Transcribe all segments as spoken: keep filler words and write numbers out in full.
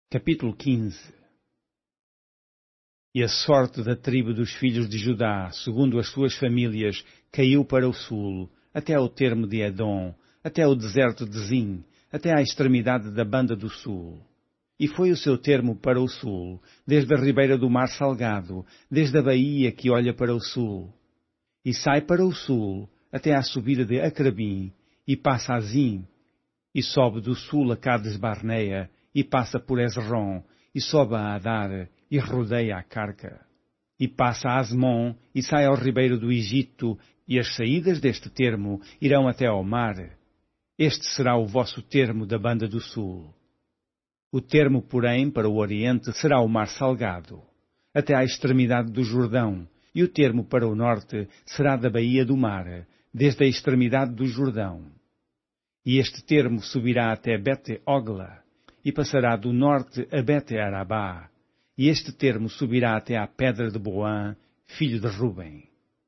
Capítulo quinze. E a sorte da tribo dos filhos de Judá, segundo as suas famílias, caiu para o sul, até ao termo de Edom, até ao deserto de Zim, até à extremidade da banda do sul. E foi o seu termo para o sul, desde a ribeira do mar salgado, desde a baía que olha para o sul. E sai para o sul, até à subida de Acrabim, e passa a Zim, e sobe do sul a Cades Barnea, e passa por Ezron, e sobe a Adar, e rodeia a Carca. E passa a Asmon, e sai ao ribeiro do Egito, e as saídas deste termo irão até ao mar. Este será o vosso termo da banda do sul. O termo, porém, para o oriente será o mar salgado, até à extremidade do Jordão, e o termo para o norte será da baía do mar, desde a extremidade do Jordão. E este termo subirá até Bet-Ogla, e passará do norte a Bet-Arabá, e este termo subirá até à pedra de Boã, filho de Ruben.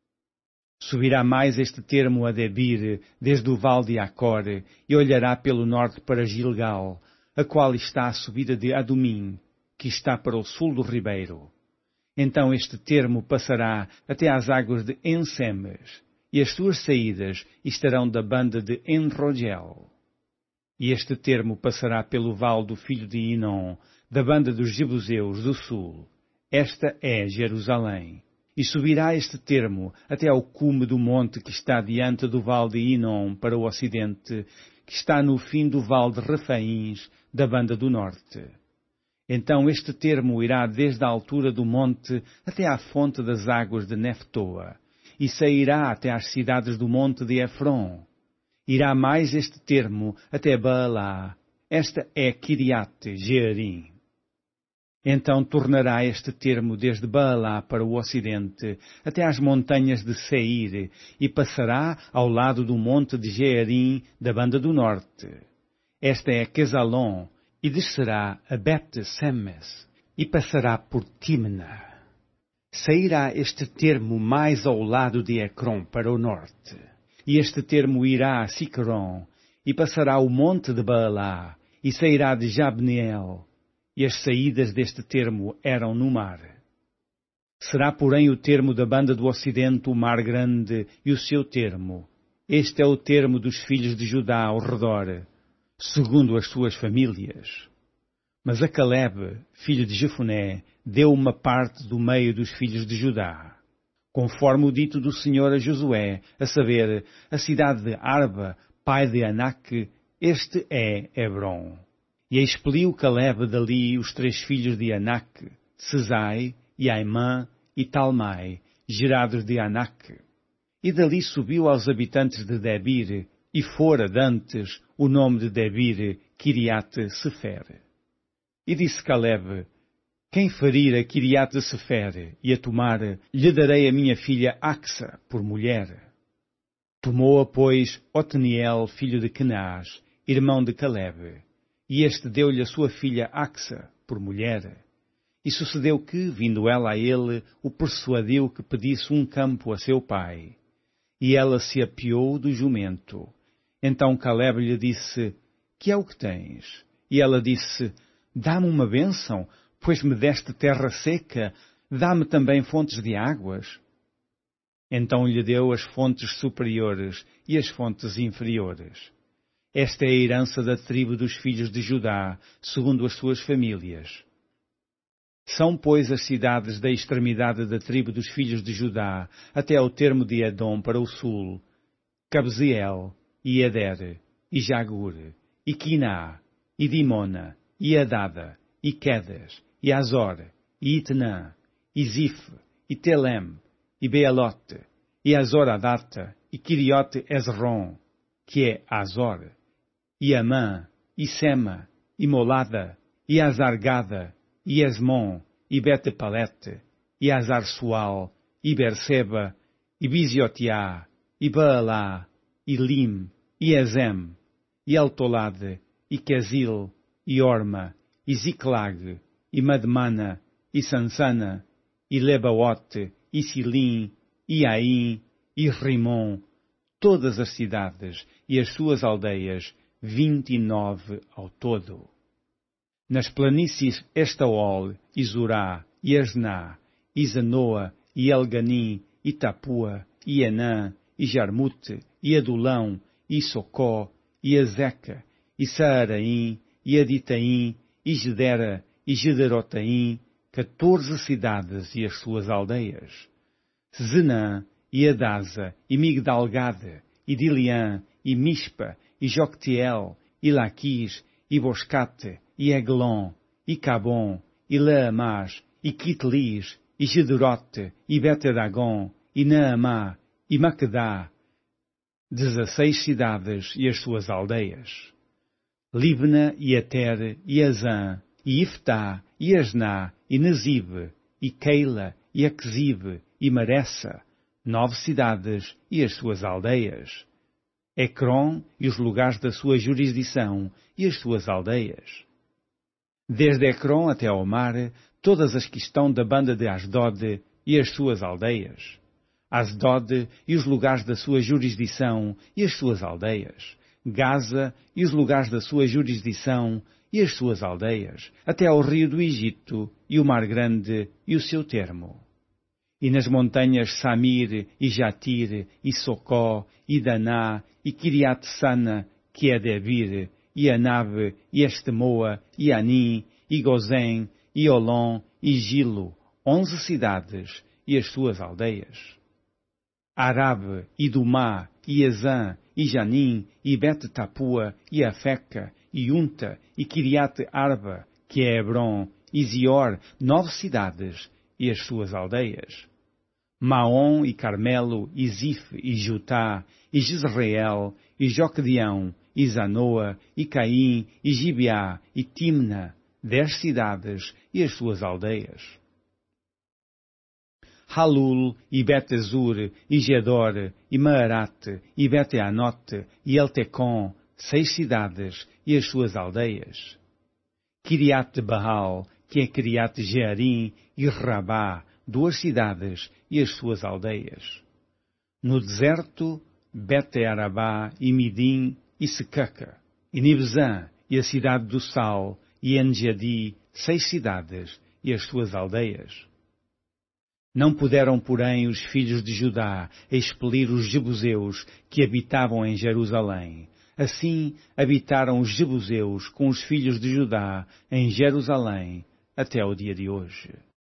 Subirá mais este termo a Debir, desde o vale de Acor, e olhará pelo norte para Gilgal, a qual está a subida de Adumim, que está para o sul do ribeiro. Então este termo passará até às águas de En-Semes, e as suas saídas estarão da banda de En-Rogel. E este termo passará pelo vale do filho de Inom, da banda dos Jebuseus do sul. Esta é Jerusalém. E subirá este termo até ao cume do monte que está diante do vale de Inom para o ocidente, que está no fim do vale de Refaíns, da banda do norte. Então este termo irá desde a altura do monte até à fonte das águas de Neftoa, e sairá até às cidades do monte de Efron. Irá mais este termo até Baalá. Esta é Kiriate Jearim. Então tornará este termo desde Baalá para o ocidente, até às montanhas de Seir, e passará ao lado do monte de Jearim, da banda do norte. Esta é Quesalon, e descerá a Bet-Semes, e passará por Timna. Sairá este termo mais ao lado de Ecrom para o norte. E este termo irá a Sicron, e passará o monte de Baalá, e sairá de Jabneel, e as saídas deste termo eram no mar. Será, porém, o termo da banda do ocidente o mar grande, e o seu termo. Este é o termo dos filhos de Judá ao redor, segundo as suas famílias. Mas a Caleb, filho de Jefuné, deu uma parte do meio dos filhos de Judá, conforme o dito do Senhor a Josué, a saber, a cidade de Arba, pai de Anak, este é Hebron. E expeliu Caleb dali os três filhos de Anak, Sesai, e Aimã, e Talmai, gerados de Anak. E dali subiu aos habitantes de Debir, e fora dantes o nome de Debir, Kiriate-Sefer. E disse Caleb: quem ferir a Kiriate-Sefer e a tomar, lhe darei a minha filha Axa por mulher. Tomou-a, pois, Otniel, filho de Kenaz, irmão de Caleb, e este deu-lhe a sua filha Axa por mulher. E sucedeu que, vindo ela a ele, o persuadiu que pedisse um campo a seu pai. E ela se apeou do jumento. Então Caleb lhe disse: que é o que tens? E ela disse: dá-me uma bênção, pois me deste terra seca, dá-me também fontes de águas. Então lhe deu as fontes superiores e as fontes inferiores. Esta é a herança da tribo dos filhos de Judá, segundo as suas famílias. São, pois, as cidades da extremidade da tribo dos filhos de Judá, até ao termo de Edom para o sul, Cabzeel, e Eder, e Jagur, e Quiná, e Dimona, e Adada, e Quedas, e Azor, e Itnã, e Zif, e Telem, e Bealote, e Azor-Adata, e Kiriote Ezron, que é Azor, e Amã, e Sema, e Molada, e Azargada, e Esmon, e Bete-Palete, e Azar-Sual, e Berseba, e Biziotiá, e Baalá, e Lim, e Ezem, e Altolade, e Quezil, e Orma, e Ziclag, e Madmana, e Sansana, e Lebaote, e Silim, e Aim, e Rimon, todas as cidades e as suas aldeias, vinte e nove ao todo. Nas planícies Estaol, e Zurá, e Asná, e Zanoa, e Elganim, e Tapua, e Enã, e Jarmute, e Adulão, e Socó, e Azeca, e Saaraim, e Aditaim, e Gedera, e Gederotaim, quatorze cidades e as suas aldeias. Zenã, e Adasa, e Migdalgade, e Diliã, e Mispa, e Joctiel, e Laquis, e Boscate, e Eglon, e Cabon, e Laamás, e Quitlis, e Gederote, e Betadagon, e Naamá, e Maquedá, dezesseis cidades e as suas aldeias. Libna, e Ater, e Azã, e Iftá, e Asná, e Nezib, e Keila, e Aquezib, e Maressa, nove cidades e as suas aldeias. Ecrom e os lugares da sua jurisdição e as suas aldeias. Desde Ecrom até ao mar, todas as que estão da banda de Asdod e as suas aldeias. Asdod e os lugares da sua jurisdição e as suas aldeias. Gaza e os lugares da sua jurisdição e as suas aldeias, até ao rio do Egito e o mar grande e o seu termo. E nas montanhas Samir, e Jatir, e Socó, e Daná, e Kiriat-Sana, que é Debir, e Anab, e Estemoa, e Anim, e Gozém, e Olom, e Gilo, onze cidades e as suas aldeias. Arabe, e Dumá, e Ezã, e Janim, e Bet-Tapua, e Afeca, e Unta, e Kiriat-Arba, que é Hebron, e Zior, nove cidades e as suas aldeias. Maom, e Carmelo, e Zif, e Jutá, e Jezreel, e Joquedeão, e Zanoa, e Caim, e Gibeá, e Timna, dez cidades e as suas aldeias. Halul, e Bet-Zur, e Gedor, e Maarate, e Bet-Anote, e Eltecom, seis cidades e as suas aldeias. Kiriat-Baal, que é Kiriat-Jearim, e Rabá, duas cidades e as suas aldeias. No deserto, Bet-Arabá, e Midim, e Secaca, e Nibzã, e a cidade do Sal, e Enjadi, seis cidades e as suas aldeias. Não puderam, porém, os filhos de Judá expelir os jebuseus que habitavam em Jerusalém. Assim habitaram os jebuseus com os filhos de Judá em Jerusalém até o dia de hoje.